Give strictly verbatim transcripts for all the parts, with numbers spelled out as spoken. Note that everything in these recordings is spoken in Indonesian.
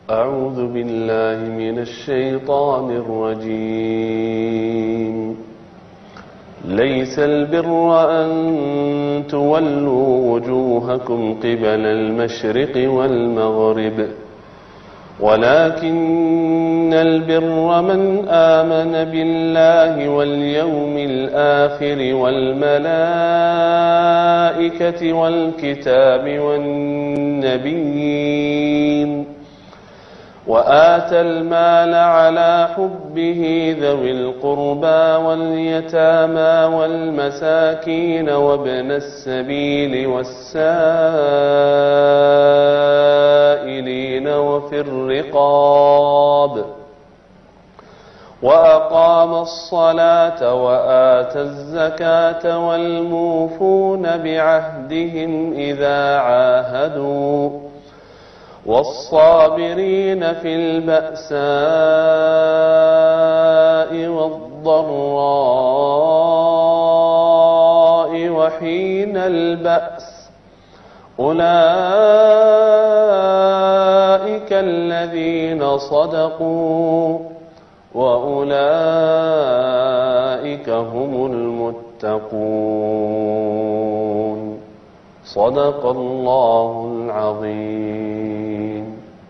أعوذ بالله من الشيطان الرجيم ليس البر أن تولوا وجوهكم قبل المشرق والمغرب ولكن البر من آمن بالله واليوم الآخر والملائكة والكتاب والنبيين وآتى المال على حبه ذوي القربى واليتامى والمساكين وابن السبيل والسائلين وفي الرقاب وأقام الصلاة وآتى الزكاة والموفون بعهدهم إذا عاهدوا والصابرين في البأساء والضراء وحين البأس أولئك الذين صدقوا وأولئك هم المتقون صدق الله العظيم.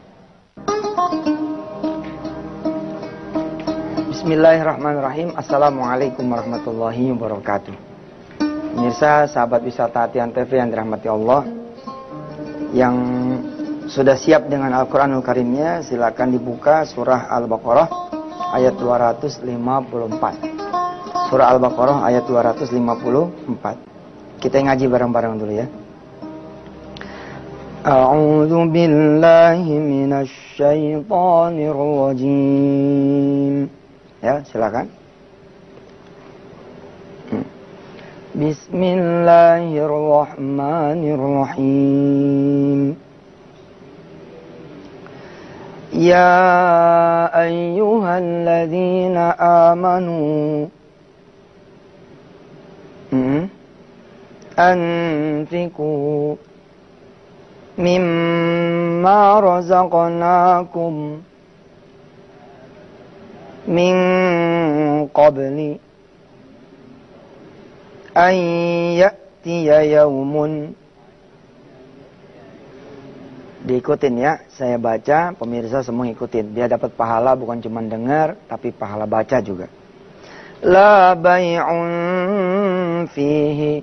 Bismillahirrahmanirrahim. Assalamualaikum warahmatullahi wabarakatuh. Pemirsa, sahabat wisata Hatian T V yang dirahmati Allah, yang sudah siap dengan Al-Quranul Karimnya, silakan dibuka surah Al-Baqarah ayat dua ratus lima puluh empat. Surah Al-Baqarah ayat dua ratus lima puluh empat. Kita ngaji bareng-bareng dulu ya. A'udzu billahi minasy syaithanir rajim. Ya, silakan. Bismillahirrahmanirrahim. Ya ayyuhalladzina amanu hmm? anfiqu mimma razaqnakum min qabli an ya'tiya yaumun. Diikutin ya, saya baca, pemirsa semua ikutin, biar dapat pahala bukan cuma dengar tapi pahala baca juga. La bay'un fihi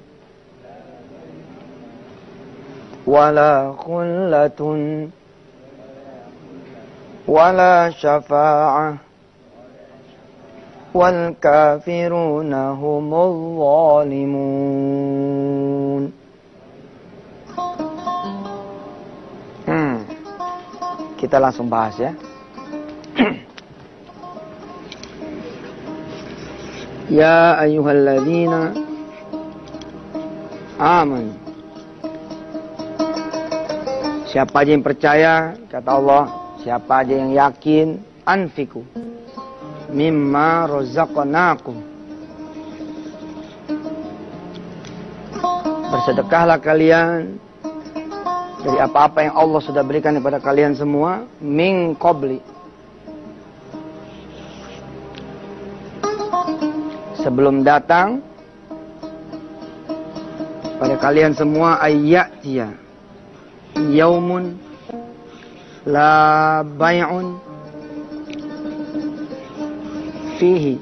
wala khullatun wala syafa'ah wal kafiruna humul zalimun. Hmm. Kita langsung bahas ya. Ya ayyuhalladzina amanu. Siapa aja yang percaya, kata Allah, siapa aja yang yakin, anfiku mimma razaqnakum. Bersedekahlah kalian dari apa-apa yang Allah sudah berikan kepada kalian semua, min qabli, sebelum datang pada kalian semua, ayyatiya yaumun la bay'un fihi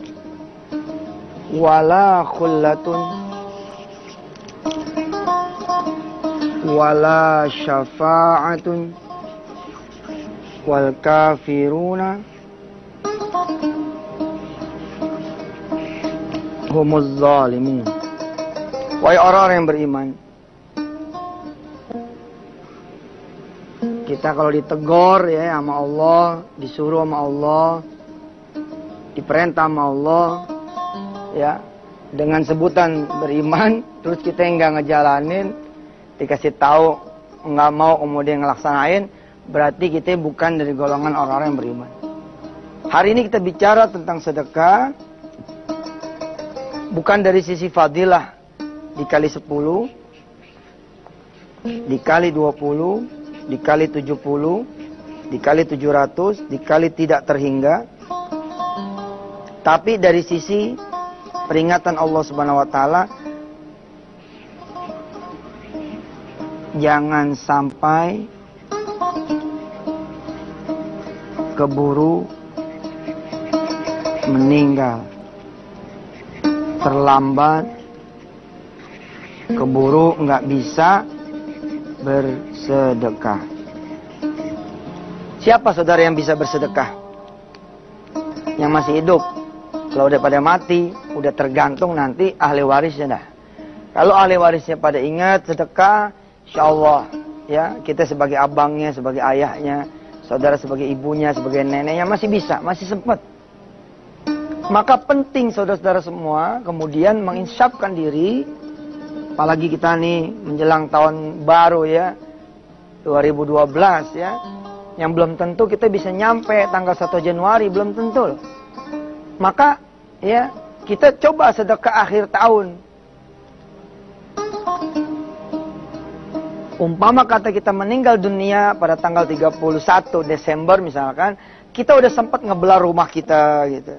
wala khullatun wala syafa'atun wal kafiruna humuz zalimun. Wahai orang-orang yang beriman, kita kalau ditegor ya sama Allah, disuruh sama Allah, diperintah sama Allah ya dengan sebutan beriman, terus kita yang nggak ngejalanin, dikasih tahu nggak mau kemudian ngelaksanain, berarti kita bukan dari golongan orang-orang yang beriman. Hari ini kita bicara tentang sedekah bukan dari sisi fadilah, dikali sepuluh, dikali dua puluh, dikali tujuh puluh, dikali tujuh ratus, dikali tidak terhingga. Tapi dari sisi peringatan Allah Subhanahu wa taala, jangan sampai keburu meninggal, terlambat, keburu nggak bisa bersedekah. Siapa saudara yang bisa bersedekah? Yang masih hidup. Kalau udah pada mati, udah tergantung nanti ahli warisnya dah. Kalau ahli warisnya pada ingat sedekah, insya Allah ya, kita sebagai abangnya, sebagai ayahnya, saudara sebagai ibunya, sebagai neneknya masih bisa, masih sempat. Maka penting saudara-saudara semua kemudian menginsafkan diri, apalagi kita nih menjelang tahun baru ya, dua ribu dua belas ya, yang belum tentu kita bisa nyampe tanggal satu Januari, belum tentu. Maka ya, kita coba sedekah akhir tahun. Umpama kata kita meninggal dunia pada tanggal tiga puluh satu Desember misalkan, kita udah sempat ngebelah rumah kita gitu.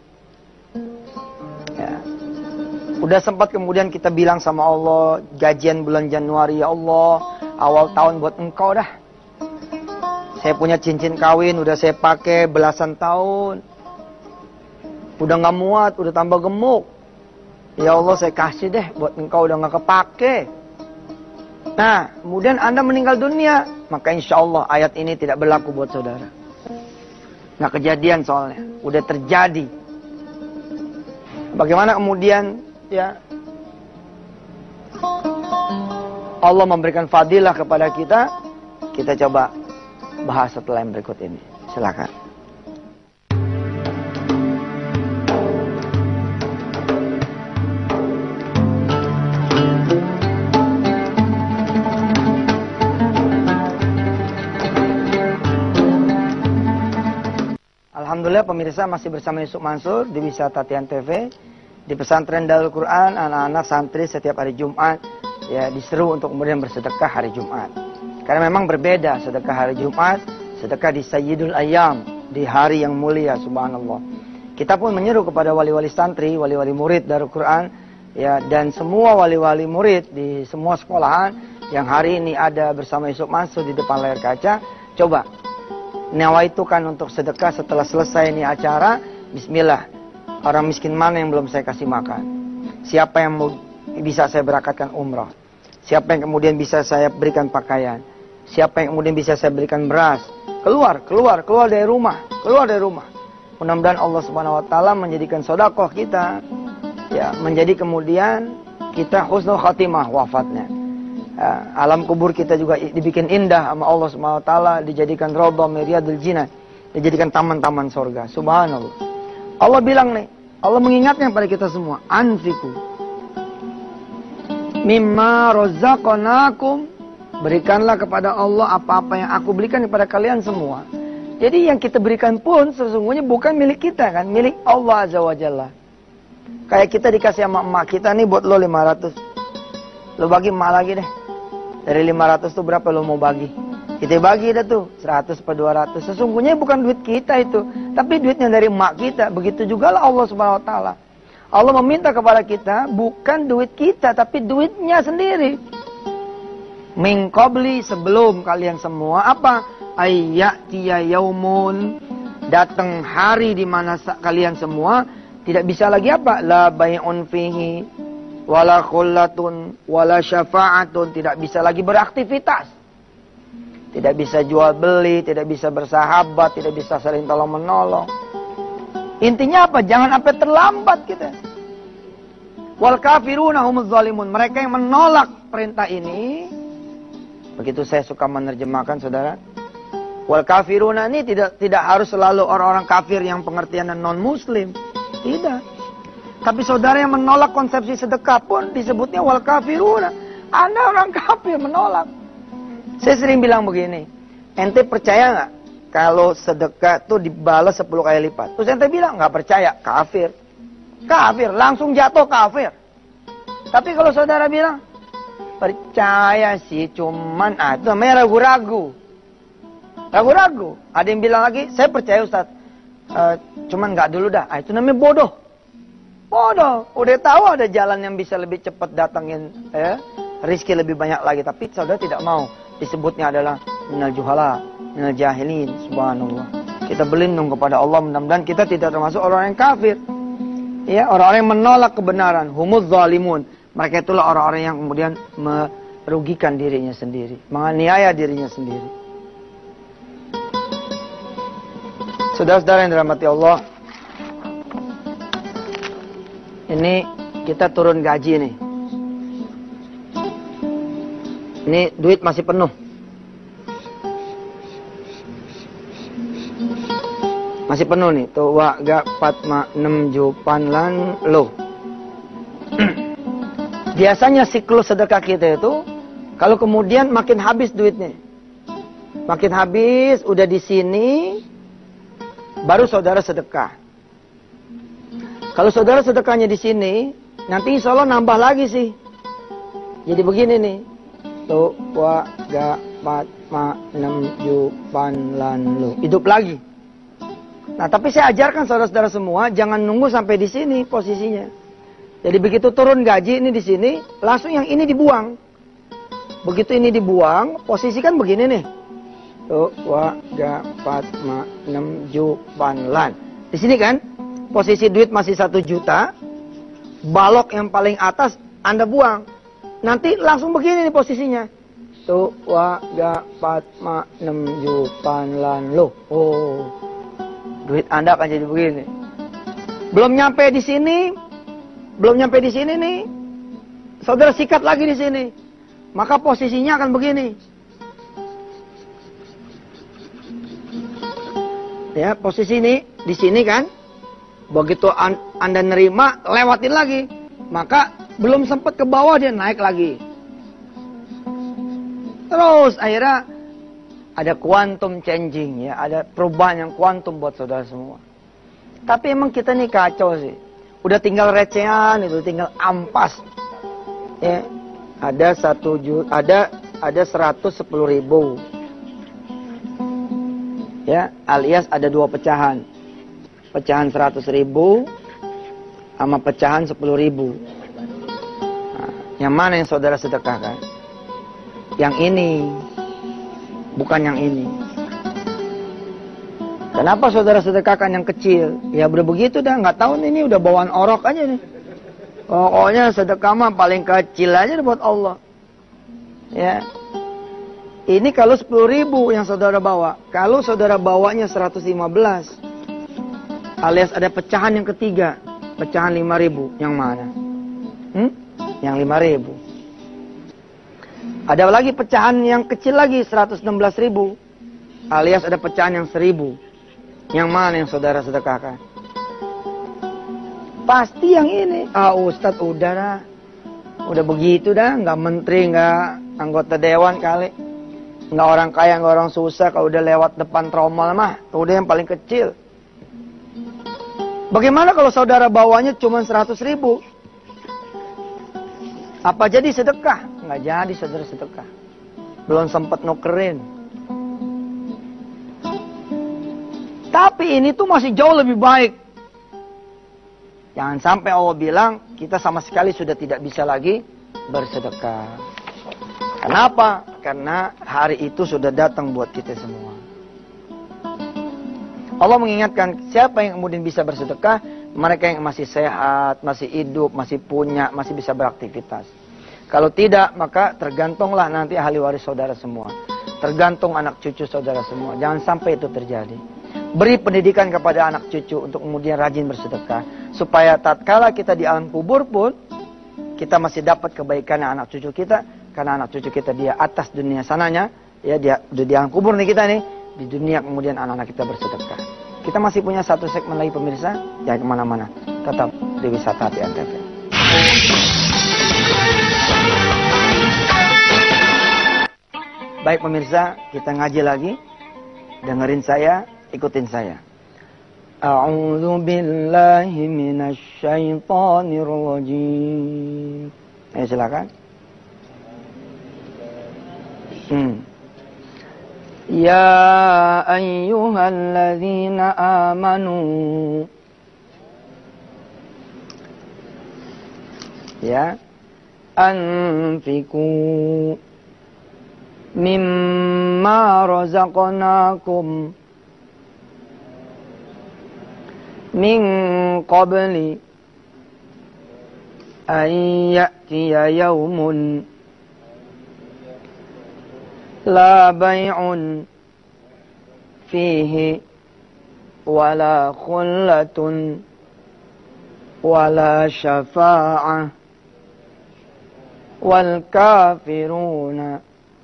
Ya. Udah sempat kemudian kita bilang sama Allah, gajian bulan Januari, ya Allah, awal tahun buat engkau dah. Saya punya cincin kawin, udah saya pakai belasan tahun. Udah gak muat, udah tambah gemuk. Ya Allah, saya kasih deh buat engkau, udah gak kepake. Nah, kemudian Anda meninggal dunia, maka insya Allah ayat ini tidak berlaku buat saudara. Nah, kejadian soalnya, udah terjadi. Bagaimana kemudian ya Allah memberikan fadilah kepada kita? Kita coba bahas setelah yang berikut ini. Silakan. Alhamdulillah pemirsa masih bersama Yusuf Mansur di Wisata Tian T V. Di pesantren Darul Quran, anak-anak santri setiap hari Jumat ya diseru untuk kemudian bersedekah hari Jumat. Karena memang berbeda sedekah hari Jumat, sedekah di Sayyidul Ayyam, di hari yang mulia, subhanallah. Kita pun menyeru kepada wali-wali santri, wali-wali murid Darul Quran ya, dan semua wali-wali murid di semua sekolahan yang hari ini ada bersama Yusuf Mansur di depan layar kaca, coba nawaitukan untuk sedekah setelah selesai ini acara. Bismillah, orang miskin mana yang belum saya kasih makan? Siapa yang bisa saya berangkatkan umrah? Siapa yang kemudian bisa saya berikan pakaian? Siapa yang kemudian bisa saya berikan beras? Keluar, keluar, keluar dari rumah, keluar dari rumah. Mudah-mudahan Allah Subhanahu wa taala menjadikan sedekah kita ya menjadi kemudian kita husnul khatimah wafatnya. Ya, alam kubur kita juga dibikin indah sama Allah Subhanahu wa taala, dijadikan raudhah min riyadil jinan, dijadikan taman-taman surga. Subhanallah. Allah bilang nih, Allah mengingatkan pada kita semua, anfiku mimma razaqnakum, berikanlah kepada Allah apa-apa yang aku berikan kepada kalian semua. Jadi yang kita berikan pun sesungguhnya bukan milik kita kan, milik Allah Azza wa Jalla. Kayak kita dikasih sama emak kita nih buat lo lima ratus. Lo bagi emak lagi deh. Dari lima ratus tuh berapa lo mau bagi? Kita bagi dah tuh seratus per dua ratus. Sesungguhnya bukan duit kita itu, tapi duitnya dari emak kita. Begitu juga lah Allah Subhanahu wa taala. Allah meminta kepada kita bukan duit kita, tapi duitnya sendiri. Min qabli, sebelum kalian semua apa? Ayyatiya yaumun, datang hari di mana kalian semua tidak bisa lagi apa? La bai'un fihi wala khullatun wala syafa'atun, tidak bisa lagi beraktivitas. Tidak bisa jual beli, tidak bisa bersahabat, tidak bisa saling tolong menolong. Intinya apa? Jangan sampai terlambat kita. Wal kafiruna humuz zalimun, mereka yang menolak perintah ini. Begitu saya suka menerjemahkan saudara. Wal kafiruna ini tidak tidak harus selalu orang-orang kafir yang pengertiannya non muslim. Tidak. Tapi saudara yang menolak konsepsi sedekah pun disebutnya wal kafiruna. Anda orang kafir menolak. Saya sering bilang begini, ente percaya nggak kalau sedekah tuh dibalas sepuluh kali lipat? Terus ente bilang nggak percaya, kafir. Kafir, langsung jatuh kafir. Tapi kalau saudara bilang, percaya sih cuman, ah, itu namanya ragu-ragu. Ragu-ragu. Ada yang bilang lagi, saya percaya Ustaz. Uh, cuman nggak dulu dah. Ah, itu namanya bodoh. Bodoh. Udah tahu ada jalan yang bisa lebih cepat datangin ya, rizki lebih banyak lagi. Tapi saudara tidak mau. Disebutnya adalah minal juhala, minal jahilin. Subhanallah. Kita berlindung kepada Allah. Mudah-mudahan kita tidak termasuk orang yang kafir. Ya, orang-orang yang menolak kebenaran. Humuz zalimun. Mereka itulah orang-orang yang kemudian merugikan dirinya sendiri. Menganiaya dirinya sendiri. Saudara-saudara yang dirahmati Allah. Ini kita turun gaji nih. Ini duit masih penuh. Masih penuh nih. Tuh wa ga patma enam jupan lan lo. Biasanya siklus sedekah kita itu kalau kemudian makin habis duitnya. Makin habis udah di sini baru saudara sedekah. Kalau saudara sedekahnya di sini, nanti insya Allah nambah lagi sih. Jadi begini nih. Tuh, wa, ga, pat, ma, enam, jupan, lan, lu. Hidup lagi. Nah, tapi saya ajarkan saudara-saudara semua, jangan nunggu sampai di sini posisinya. Jadi begitu turun gaji ini di sini, langsung yang ini dibuang. Begitu ini dibuang, posisi kan begini nih. Tuh, wa, ga, pat, ma, enam, jupan, lan. Di sini kan? Posisi duit masih satu juta, balok yang paling atas Anda buang. Nanti langsung begini nih posisinya. Tuh, wa, ga, pat, ma, enam, jupan, lan, lo. Oh, duit Anda akan jadi begini. Belum nyampe di sini, belum nyampe di sini nih, saudara sikat lagi di sini. Maka posisinya akan begini. Ya, posisi ini di sini kan. Begitu Anda nerima, lewatin lagi. Maka belum sempat ke bawah dia naik lagi. Terus akhirnya ada quantum changing ya, ada perubahan yang kuantum buat saudara semua. Tapi emang kita nih kacau sih. Udah tinggal recehan itu, tinggal ampas. Ya, ada satu juta, ada ada seratus sepuluh ribu. Ya, alias ada dua pecahan. Pecahan seratus ribu sama pecahan sepuluh ribu. Nah, yang mana yang saudara sedekahkan? Yang ini, bukan yang ini. Kenapa saudara sedekahkan yang kecil? Ya udah begitu dah, nggak tahu nih, ini udah bawaan orok aja nih. Pokoknya sedekah mah paling kecil aja buat Allah. Ya. Ini kalau sepuluh ribu yang saudara bawa. Kalau saudara bawanya seratus lima belas. Alias ada pecahan yang ketiga. Pecahan lima ribu. Yang mana? Hmm? Yang lima ribu. Ada lagi pecahan yang kecil lagi. seratus enam belas ribu. Alias ada pecahan yang seribu. Yang mana yang saudara sedekahkan? Pasti yang ini. Ah Ustadz udah dah. Udah begitu dah. Nggak menteri, nggak anggota dewan kali. Nggak orang kaya, nggak orang susah. Kalau udah lewat depan tromol mah. Udah yang paling kecil. Bagaimana kalau saudara bawanya cuma seratus ribu? Apa jadi sedekah? Nggak jadi saudara sedekah. Belum sempat nukerin. Tapi ini tuh masih jauh lebih baik. Jangan sampai Allah bilang kita sama sekali sudah tidak bisa lagi bersedekah. Kenapa? Karena hari itu sudah datang buat kita semua. Allah mengingatkan siapa yang kemudian bisa bersedekah, mereka yang masih sehat, masih hidup, masih punya, masih bisa beraktivitas. Kalau tidak, maka tergantunglah nanti ahli waris saudara semua. Tergantung anak cucu saudara semua. Jangan sampai itu terjadi. Beri pendidikan kepada anak cucu untuk kemudian rajin bersedekah. Supaya tatkala kita di alam kubur pun, kita masih dapat kebaikan anak cucu kita. Karena anak cucu kita dia atas dunia sananya. Ya, dia di alam kubur nih kita nih. Di dunia kemudian anak-anak kita bersedekah. Kita masih punya satu segmen lagi pemirsa. Jangan kemana-mana. Tetap di Wisata Hati Antv. Baik pemirsa, kita ngaji lagi. Dengerin saya, ikutin saya. A'udzu billahi minasy syaithanir rajim. Ayo silakan. Hmm. Ya ayyuhalladzina amanu. Ya, anfiku mimma razaqnakum min qabli an ya'tiya yawmun la bay'un fihi wala khullatun wala syafa'ah wal kafiruna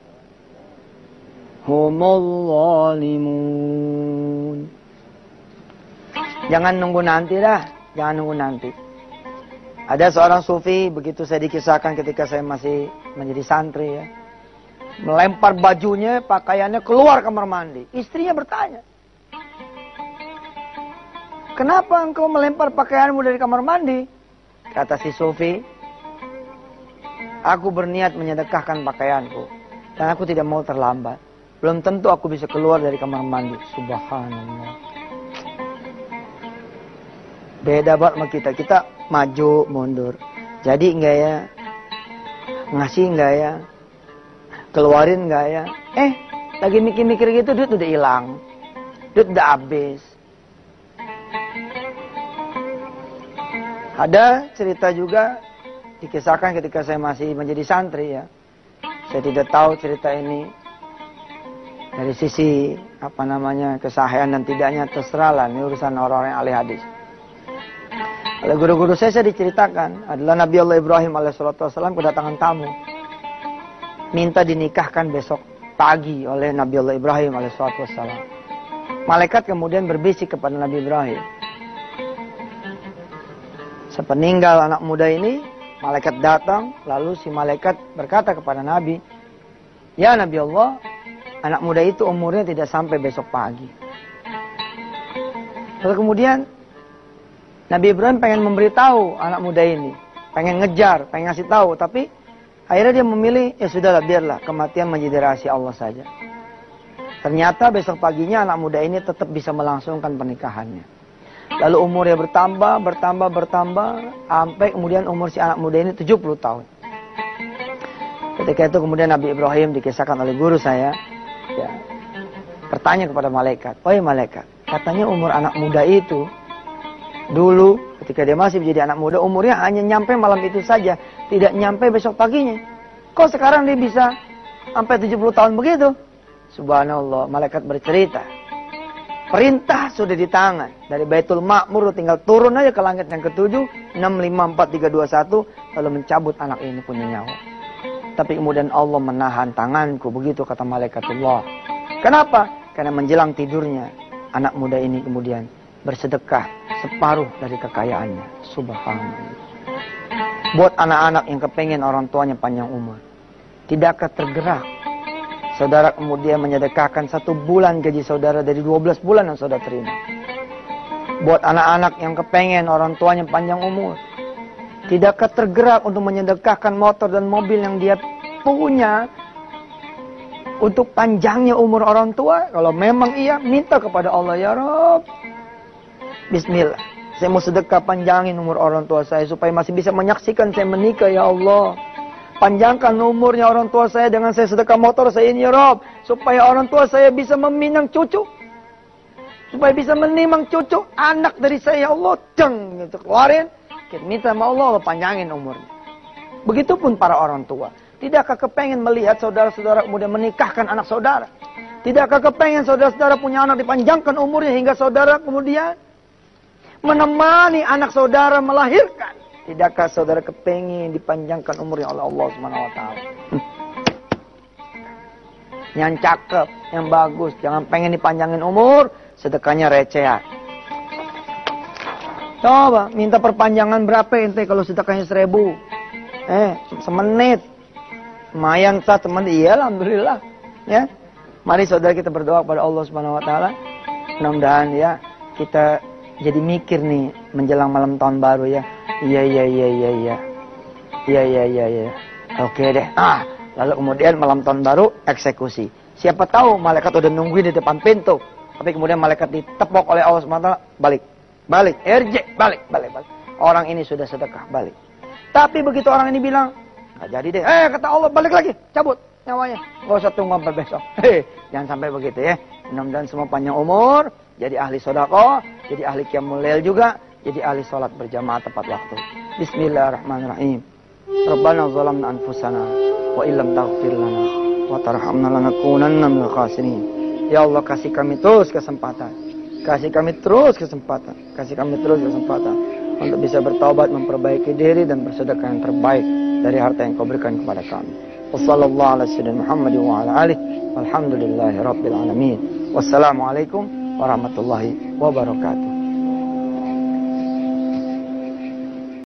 humul zalimun. Jangan nunggu nanti dah, jangan nunggu nanti. Ada seorang sufi, begitu saya dikisahkan ketika saya masih menjadi santri ya, melempar bajunya, pakaiannya keluar kamar mandi. Istrinya bertanya, kenapa engkau melempar pakaianmu dari kamar mandi? Kata si sufi, aku berniat menyedekahkan pakaianku dan aku tidak mau terlambat. Belum tentu aku bisa keluar dari kamar mandi. Subhanallah. Beda banget sama kita. Kita maju, mundur. Jadi enggak ya? Ngasih enggak ya? Keluarin enggak ya? Eh, lagi mikir-mikir gitu duit udah hilang. Duit udah habis. Ada cerita juga dikisahkan ketika saya masih menjadi santri ya. Saya tidak tahu cerita ini dari sisi apa namanya kesahihan dan tidaknya, terserah lah, ini urusan orang-orang yang ahli hadis. Oleh guru-guru saya, saya diceritakan adalah Nabi Allah Ibrahim alaihissalam kedatangan tamu, minta dinikahkan besok pagi oleh Nabi Allah Ibrahim alaihissalam. Malaikat kemudian berbisik kepada Nabi Ibrahim. Sepeninggal anak muda ini, malaikat datang, lalu si malaikat berkata kepada Nabi, ya Nabi Allah, anak muda itu umurnya tidak sampai besok pagi. Lalu kemudian Nabi Ibrahim pengen memberitahu anak muda ini, pengen ngejar, pengen ngasih tahu, tapi akhirnya dia memilih, ya sudahlah, biarlah kematian menjadi rahasia Allah saja. Ternyata besok paginya anak muda ini tetap bisa melangsungkan pernikahannya. Lalu umurnya bertambah, bertambah, bertambah, sampai kemudian umur si anak muda ini tujuh puluh tahun. Ketika itu kemudian Nabi Ibrahim dikisahkan oleh guru saya, ya, bertanya kepada malaikat, "Wahai malaikat, katanya umur anak muda itu dulu ketika dia masih menjadi anak muda umurnya hanya nyampe malam itu saja, tidak nyampe besok paginya. Kok sekarang dia bisa sampai tujuh puluh tahun begitu?" Subhanallah, malaikat bercerita, perintah sudah di tangan. Dari Baitul Ma'mur tinggal turun aja ke langit yang ketujuh, enam lima empat tiga dua satu, lalu mencabut anak ini punya nyawa. Tapi kemudian Allah menahan tanganku, begitu kata malaikatullah. Kenapa? Karena menjelang tidurnya, anak muda ini kemudian bersedekah separuh dari kekayaannya. Subhanallah. Buat anak-anak yang kepengen orang tuanya panjang umur, tidakkah tergerak saudara kemudian menyedekahkan satu bulan gaji saudara dari dua belas bulan yang saudara terima? Buat anak-anak yang kepengen orang tuanya panjang umur, tidakkah tergerak untuk menyedekahkan motor dan mobil yang dia punya untuk panjangnya umur orang tua? Kalau memang iya, minta kepada Allah, ya Rabb, bismillah, saya mau sedekah panjangin umur orang tua saya supaya masih bisa menyaksikan saya menikah, ya Allah. Panjangkan umurnya orang tua saya dengan saya sedekah motor saya ini, ya Rabb, supaya orang tua saya bisa meminang cucu, supaya bisa menimang cucu anak dari saya, ya Allah. Deng, gitu keluarin. Kita minta sama Allah, Allah panjangin umurnya. Begitupun para orang tua. Tidakkah kepengen melihat saudara-saudara kemudian menikahkan anak saudara? Tidakkah kepengen saudara-saudara punya anak dipanjangkan umurnya hingga saudara kemudian menemani anak saudara melahirkan? Tidakkah saudara kepengen dipanjangkan umurnya oleh Allah Subhanahu wa taala? Yang cakep, yang bagus, jangan pengen dipanjangin umur, sedekahnya recehan. Coba minta perpanjangan berapa ente kalau sedekahnya seribu? Eh, semenit. Lumayan sah teman, iya alhamdulillah. Ya. Mari saudara kita berdoa kepada Allah Subhanahu wa taala. Mudah-mudahan ya kita jadi mikir nih menjelang malam tahun baru ya. Iya iya iya iya iya. Iya iya iya iya. Oke deh. Ah, lalu kemudian malam tahun baru eksekusi. Siapa tahu malaikat udah nungguin di depan pintu. Tapi kemudian malaikat ditepok oleh Allah subhanahu wa taala. Balik. Balik. Irji. Balik. Balik. Balik. Orang ini sudah sedekah. Balik. Tapi begitu orang ini bilang, nggak jadi deh. Eh kata Allah balik lagi. Cabut nyawanya. Nggak usah tunggu sampai besok. Hei, jangan sampai begitu ya. Mudah-mudahan semua panjang umur. Jadi ahli sedekah. Jadi ahli qiyamul lail juga. Jadi ahli sholat berjamaah tepat waktu. Bismillahirrahmanirrahim. Rabbana zalamna anfusana. Wa illam taghfir lana. Wa tarhamna lanakunanna minal khasirin. Ya Allah kasih kami terus kesempatan. Kasih kami terus kesempatan. Kasih kami terus kesempatan. Untuk bisa bertaubat, memperbaiki diri dan bersedekah yang terbaik dari harta yang kau berikan kepada kami. Wassallallahu ala sayyidina Muhammad wa ala alihi. Walhamdulillahi rabbil alamin. Wassalamualaikum warahmatullahi wabarakatuh.